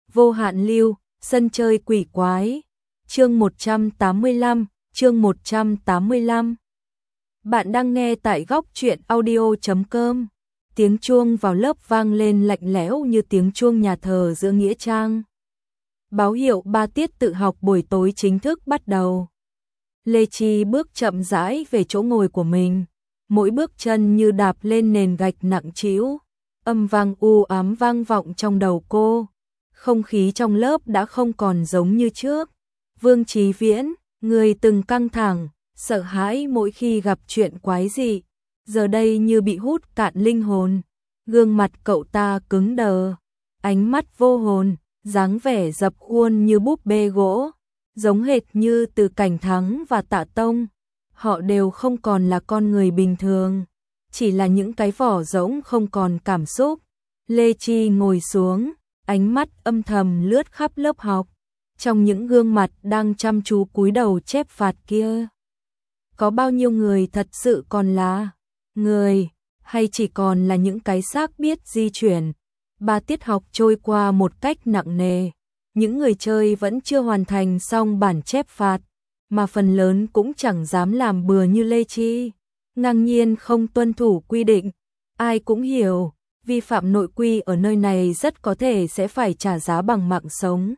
Vô hạn lưu, sân chơi quỷ quái. Chương 185, chương 185. Bạn đang nghe tại góc truyện audio.com. Tiếng chuông vào lớp vang lên lạnh lẽo như tiếng chuông nhà thờ giữa nghĩa trang. Báo hiệu 3 tiết tự học buổi tối chính thức bắt đầu. Lê Chi bước chậm rãi về chỗ ngồi của mình, mỗi bước chân như đạp lên nền gạch nặng trĩu. Âm vang u ám vang vọng trong đầu cô. Không khí trong lớp đã không còn giống như trước. Vương Chí Viễn, người từng căng thẳng, sợ hãi mỗi khi gặp chuyện quái dị, giờ đây như bị hút cạn linh hồn. Gương mặt cậu ta cứng đờ, ánh mắt vô hồn, dáng vẻ dập khuôn như búp bê gỗ, giống hệt như Từ Cảnh Thắng và Tạ Tông. Họ đều không còn là con người bình thường, chỉ là những cái vỏ rỗng không còn cảm xúc. Lê Chi ngồi xuống, ánh mắt âm thầm lướt khắp lớp học. Trong những gương mặt đang chăm chú cúi đầu chép phạt kia, có bao nhiêu người thật sự còn là người, hay chỉ còn là những cái xác biết di chuyển. 3 tiết học trôi qua một cách nặng nề. Những người chơi vẫn chưa hoàn thành xong bản chép phạt, mà phần lớn cũng chẳng dám làm bừa như Lê Chi, ngang nhiên không tuân thủ quy định. Ai cũng hiểu, vi phạm nội quy ở nơi này rất có thể sẽ phải trả giá bằng mạng sống.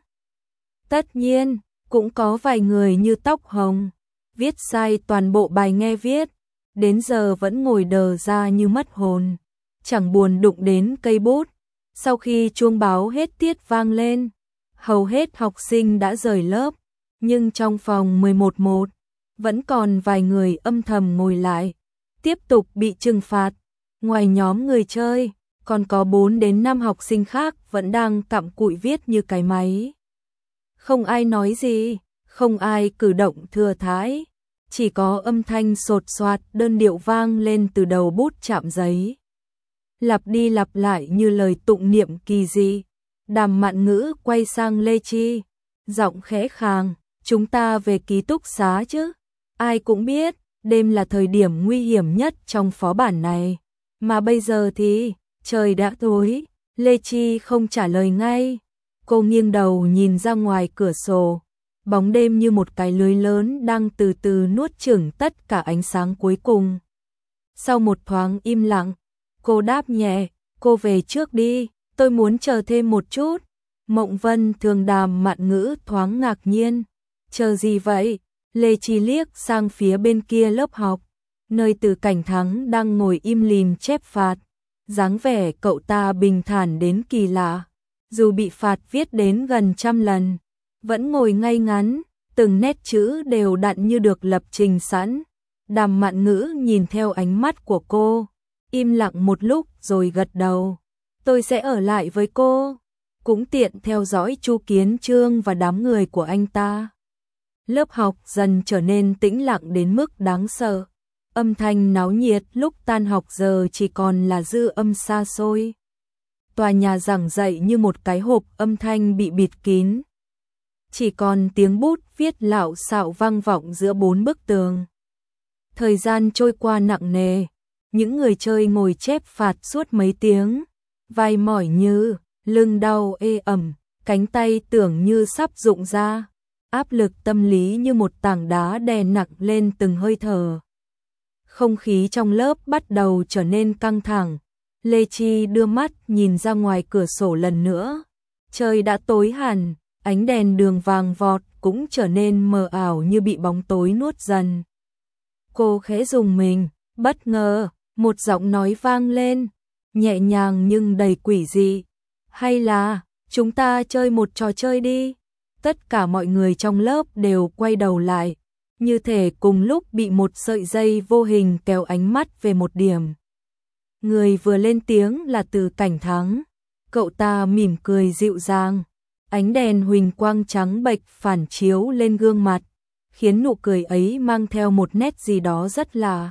Tất nhiên, cũng có vài người như Tóc Hồng, viết sai toàn bộ bài nghe viết, đến giờ vẫn ngồi đờ ra như mất hồn, chẳng buồn đụng đến cây bút. Sau khi chuông báo hết tiết vang lên, hầu hết học sinh đã rời lớp, nhưng trong phòng 11-1, vẫn còn vài người âm thầm ngồi lại, tiếp tục bị trừng phạt. Ngoài nhóm người chơi, còn có 4 đến 5 học sinh khác vẫn đang cặm cụi viết như cái máy. Không ai nói gì, không ai cử động thừa thãi, chỉ có âm thanh sột soạt đơn điệu vang lên từ đầu bút chạm giấy. Lặp đi lặp lại như lời tụng niệm kỳ dị. Đàm Mạn Ngữ quay sang Lê Chi, giọng khẽ khàng, chúng ta về ký túc xá chứ. Ai cũng biết, đêm là thời điểm nguy hiểm nhất trong phó bản này. Mà bây giờ thì, trời đã tối. Lê Chi không trả lời ngay. Cô nghiêng đầu nhìn ra ngoài cửa sổ. Bóng đêm như một cái lưới lớn đang từ từ nuốt chửng tất cả ánh sáng cuối cùng. Sau một thoáng im lặng, cô đáp nhẹ, cô về trước đi, tôi muốn chờ thêm một chút. Mộng Vân Thường Đàm Mạn Ngữ thoáng ngạc nhiên. Chờ gì vậy? Lê Chi liếc sang phía bên kia lớp học, nơi Từ Cảnh Thắng đang ngồi im lìm chép phạt. Dáng vẻ cậu ta bình thản đến kỳ lạ. Dù bị phạt viết đến gần 100 lần, vẫn ngồi ngay ngắn, từng nét chữ đều đặn như được lập trình sẵn. Đàm Mạn Ngữ nhìn theo ánh mắt của cô, im lặng một lúc rồi gật đầu. Tôi sẽ ở lại với cô, cũng tiện theo dõi Chu Kiến Chương và đám người của anh ta. Lớp học dần trở nên tĩnh lặng đến mức đáng sợ. Âm thanh náo nhiệt lúc tan học giờ chỉ còn là dư âm xa xôi. Tòa nhà giảng dạy như một cái hộp âm thanh bị bịt kín. Chỉ còn tiếng bút viết lạo xạo vang vọng giữa 4 bức tường. Thời gian trôi qua nặng nề, những người chơi ngồi chép phạt suốt mấy tiếng, vai mỏi như, lưng đau ê ẩm, cánh tay tưởng như sắp rụng ra, áp lực tâm lý như một tảng đá đè nặng lên từng hơi thở. Không khí trong lớp bắt đầu trở nên căng thẳng. Lê Chi đưa mắt nhìn ra ngoài cửa sổ lần nữa. Trời đã tối hẳn, ánh đèn đường vàng vọt cũng trở nên mờ ảo như bị bóng tối nuốt dần. Cô khẽ rùng mình, bất ngờ, một giọng nói vang lên, nhẹ nhàng nhưng đầy quỷ dị. Hay là, chúng ta chơi một trò chơi đi. Tất cả mọi người trong lớp đều quay đầu lại, như thể cùng lúc bị một sợi dây vô hình kéo ánh mắt về một điểm. Người vừa lên tiếng là Từ Cảnh Thắng. Cậu ta mỉm cười dịu dàng, ánh đèn huỳnh quang trắng bệch phản chiếu lên gương mặt, khiến nụ cười ấy mang theo một nét gì đó rất lạ,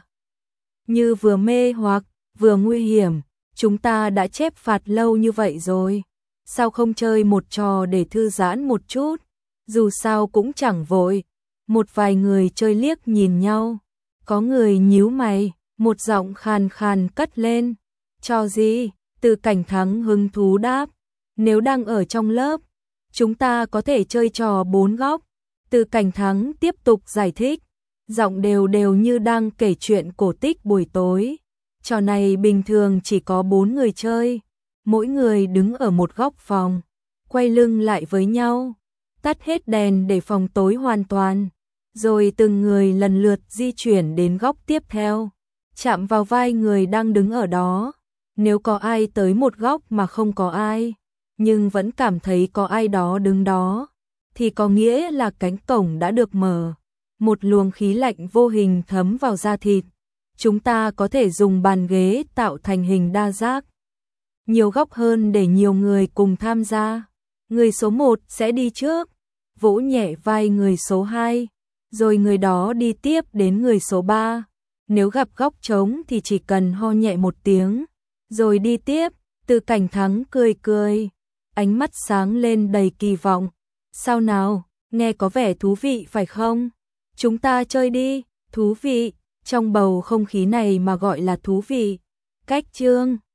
như vừa mê hoặc, vừa nguy hiểm. Chúng ta đã chép phạt lâu như vậy rồi, sao không chơi một trò để thư giãn một chút, dù sao cũng chẳng vội. Một vài người chơi liếc nhìn nhau, có người nhíu mày, một giọng khàn khàn cất lên. Trò gì? Từ Cảnh Thắng hứng thú đáp, nếu đang ở trong lớp, Chúng ta có thể chơi trò 4 góc. Từ Cảnh Thắng tiếp tục giải thích, giọng đều đều như đang kể chuyện cổ tích buổi tối. Trò này bình thường chỉ có 4 người chơi, mỗi người đứng ở một góc phòng, quay lưng lại với nhau, tắt hết đèn để phòng tối hoàn toàn, rồi từng người lần lượt di chuyển đến góc tiếp theo, chạm vào vai người đang đứng ở đó. Nếu có ai tới một góc mà không có ai, nhưng vẫn cảm thấy có ai đó đứng đó, thì có nghĩa là cánh cổng đã được mở. Một luồng khí lạnh vô hình thấm vào da thịt. Chúng ta có thể dùng bàn ghế tạo thành hình đa giác, nhiều góc hơn để nhiều người cùng tham gia. Người số 1 sẽ đi trước, vỗ nhẹ vai người số 2, rồi người đó đi tiếp đến người số 3. Nếu gặp góc trống thì chỉ cần ho nhẹ một tiếng, rồi đi tiếp. Từ Cảnh Thắng cười cười, ánh mắt sáng lên đầy kỳ vọng. Sao nào, nghe có vẻ thú vị phải không? Chúng ta chơi đi. Thú vị, trong bầu không khí này mà gọi là thú vị. Cách chương